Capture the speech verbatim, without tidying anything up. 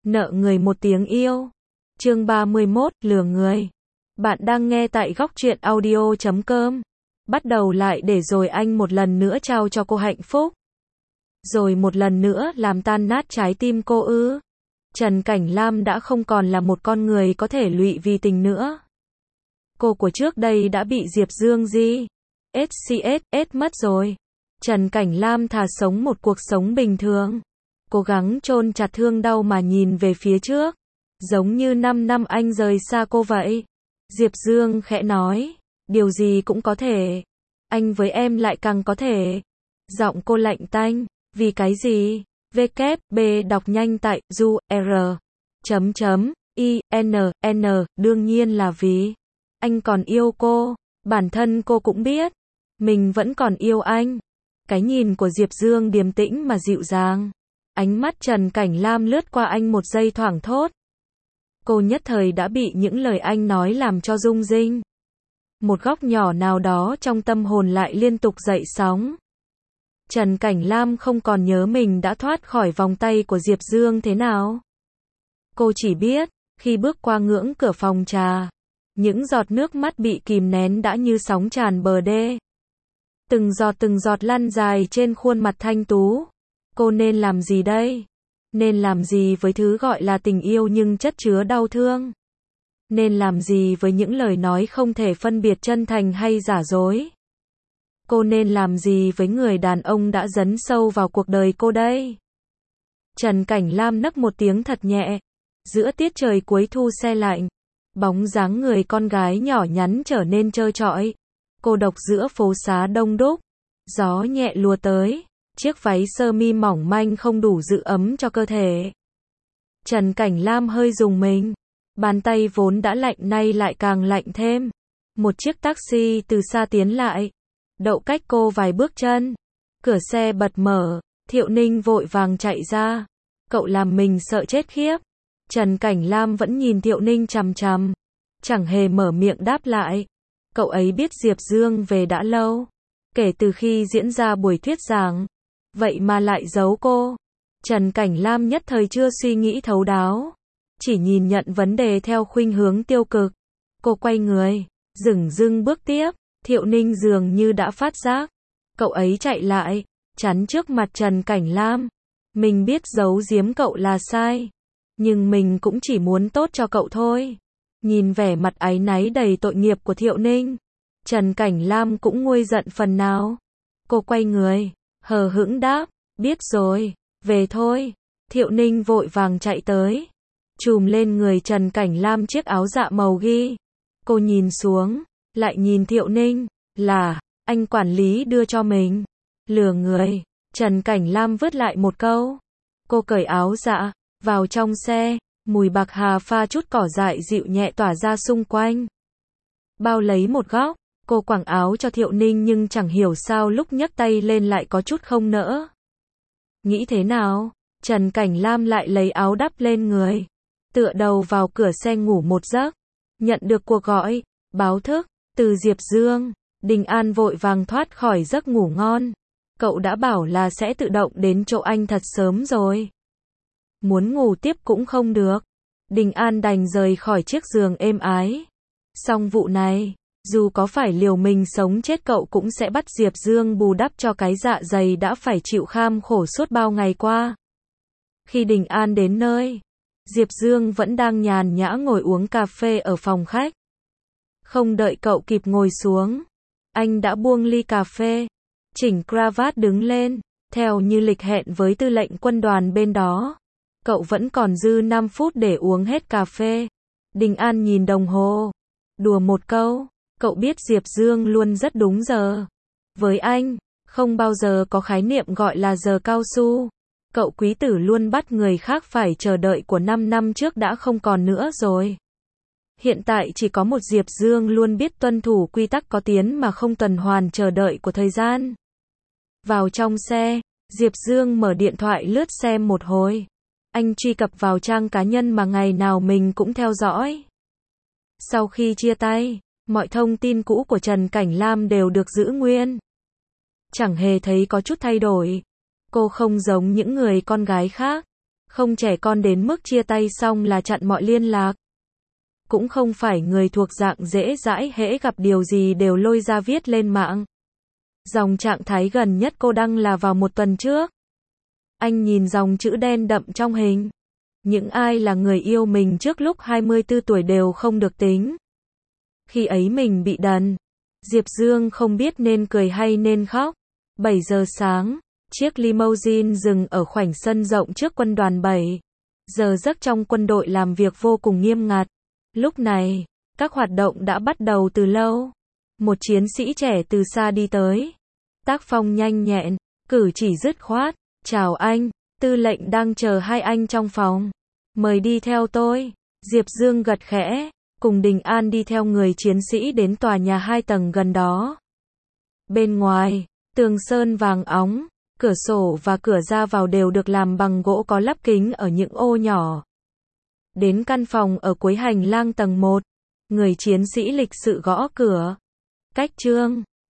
nợ người một tiếng yêu. Chương ba mươi mốt, lừa người. Bạn đang nghe tại góc truyện audio chấm com. Bắt đầu lại để rồi anh một lần nữa trao cho cô hạnh phúc. Rồi một lần nữa làm tan nát trái tim cô ư. Trần Cảnh Lam đã không còn là một con người có thể lụy vì tình nữa. Cô của trước đây đã bị Diệp Dương gì? ét xê ét ét mất rồi. Trần Cảnh Lam thà sống một cuộc sống bình thường. Cố gắng chôn chặt thương đau mà nhìn về phía trước. Giống như năm năm anh rời xa cô vậy. Diệp Dương khẽ nói. Điều gì cũng có thể. Anh với em lại càng có thể. Giọng cô lạnh tanh. Vì cái gì? vê kép bê đọc nhanh tại du r chấm chấm i n n đương nhiên là vì anh còn yêu cô. Bản thân cô cũng biết mình vẫn còn yêu anh. Cái nhìn của Diệp Dương điềm tĩnh mà dịu dàng. Ánh mắt Trần Cảnh Lam lướt qua anh một giây thoảng thốt. Cô nhất thời đã bị những lời anh nói làm cho rung rinh. Một góc nhỏ nào đó trong tâm hồn lại liên tục dậy sóng. Trần Cảnh Lam không còn nhớ mình đã thoát khỏi vòng tay của Diệp Dương thế nào. Cô chỉ biết, khi bước qua ngưỡng cửa phòng trà, những giọt nước mắt bị kìm nén đã như sóng tràn bờ đê. Từng giọt từng giọt lăn dài trên khuôn mặt thanh tú. Cô nên làm gì đây? Nên làm gì với thứ gọi là tình yêu nhưng chất chứa đau thương? Nên làm gì với những lời nói không thể phân biệt chân thành hay giả dối? Cô nên làm gì với người đàn ông đã dấn sâu vào cuộc đời cô đây? Trần Cảnh Lam nấc một tiếng thật nhẹ. Giữa tiết trời cuối thu se lạnh, bóng dáng người con gái nhỏ nhắn trở nên trơ trọi. Cô độc giữa phố xá đông đúc. Gió nhẹ lùa tới. Chiếc váy sơ mi mỏng manh không đủ giữ ấm cho cơ thể. Trần Cảnh Lam hơi rùng mình. Bàn tay vốn đã lạnh nay lại càng lạnh thêm. Một chiếc taxi từ xa tiến lại. Đậu cách cô vài bước chân. Cửa xe bật mở. Thiệu Ninh vội vàng chạy ra. Cậu làm mình sợ chết khiếp. Trần Cảnh Lam vẫn nhìn Thiệu Ninh chằm chằm. Chẳng hề mở miệng đáp lại. Cậu ấy biết Diệp Dương về đã lâu. Kể từ khi diễn ra buổi thuyết giảng. Vậy mà lại giấu cô. Trần Cảnh Lam nhất thời chưa suy nghĩ thấu đáo. Chỉ nhìn nhận vấn đề theo khuynh hướng tiêu cực. Cô quay người. Dửng dưng bước tiếp. Thiệu Ninh dường như đã phát giác. Cậu ấy chạy lại. Chắn trước mặt Trần Cảnh Lam. Mình biết giấu giếm cậu là sai. Nhưng mình cũng chỉ muốn tốt cho cậu thôi. Nhìn vẻ mặt áy náy đầy tội nghiệp của Thiệu Ninh. Trần Cảnh Lam cũng nguôi giận phần nào. Cô quay người. Hờ hững đáp. Biết rồi. Về thôi. Thiệu Ninh vội vàng chạy tới. Chùm lên người Trần Cảnh Lam chiếc áo dạ màu ghi. Cô nhìn xuống. Lại nhìn Thiệu Ninh. Là. Anh quản lý đưa cho mình. Lừa người. Trần Cảnh Lam vứt lại một câu. Cô cởi áo dạ. Vào trong xe. Mùi bạc hà pha chút cỏ dại dịu nhẹ tỏa ra xung quanh. Bao lấy một góc. Cô quàng áo cho Thiệu Ninh nhưng chẳng hiểu sao lúc nhấc tay lên lại có chút không nỡ. Nghĩ thế nào? Trần Cảnh Lam lại lấy áo đắp lên người. Tựa đầu vào cửa xe ngủ một giấc. Nhận được cuộc gọi, báo thức, từ Diệp Dương. Đình An vội vàng thoát khỏi giấc ngủ ngon. Cậu đã bảo là sẽ tự động đến chỗ anh thật sớm rồi. Muốn ngủ tiếp cũng không được. Đình An đành rời khỏi chiếc giường êm ái. Xong vụ này. Dù có phải liều mình sống chết cậu cũng sẽ bắt Diệp Dương bù đắp cho cái dạ dày đã phải chịu kham khổ suốt bao ngày qua. Khi Đình An đến nơi, Diệp Dương vẫn đang nhàn nhã ngồi uống cà phê ở phòng khách. Không đợi cậu kịp ngồi xuống, anh đã buông ly cà phê, chỉnh cravat đứng lên, theo như lịch hẹn với tư lệnh quân đoàn bên đó. Cậu vẫn còn dư năm phút để uống hết cà phê. Đình An nhìn đồng hồ, đùa một câu. Cậu biết Diệp Dương luôn rất đúng giờ. Với anh, không bao giờ có khái niệm gọi là giờ cao su. Cậu quý tử luôn bắt người khác phải chờ đợi của năm năm trước đã không còn nữa rồi. Hiện tại chỉ có một Diệp Dương luôn biết tuân thủ quy tắc có tiến mà không tuần hoàn chờ đợi của thời gian. Vào trong xe, Diệp Dương mở điện thoại lướt xem một hồi. Anh truy cập vào trang cá nhân mà ngày nào mình cũng theo dõi. Sau khi chia tay, mọi thông tin cũ của Trần Cảnh Lam đều được giữ nguyên. Chẳng hề thấy có chút thay đổi. Cô không giống những người con gái khác. Không trẻ con đến mức chia tay xong là chặn mọi liên lạc. Cũng không phải người thuộc dạng dễ dãi hễ gặp điều gì đều lôi ra viết lên mạng. Dòng trạng thái gần nhất cô đăng là vào một tuần trước. Anh nhìn dòng chữ đen đậm trong hình. Những ai là người yêu mình trước lúc hai mươi tư tuổi đều không được tính. Khi ấy mình bị đần. Diệp Dương không biết nên cười hay nên khóc. bảy giờ sáng, chiếc limousine dừng ở khoảnh sân rộng trước quân đoàn bảy. Giờ giấc trong quân đội làm việc vô cùng nghiêm ngặt. Lúc này, các hoạt động đã bắt đầu từ lâu. Một chiến sĩ trẻ từ xa đi tới. Tác phong nhanh nhẹn, cử chỉ dứt khoát. Chào anh, tư lệnh đang chờ hai anh trong phòng. Mời đi theo tôi. Diệp Dương gật khẽ, cùng Đình An đi theo người chiến sĩ đến tòa nhà hai tầng gần đó. Bên ngoài, tường sơn vàng óng, cửa sổ và cửa ra vào đều được làm bằng gỗ có lắp kính ở những ô nhỏ. Đến căn phòng ở cuối hành lang tầng một, người chiến sĩ lịch sự gõ cửa. Cách Trương,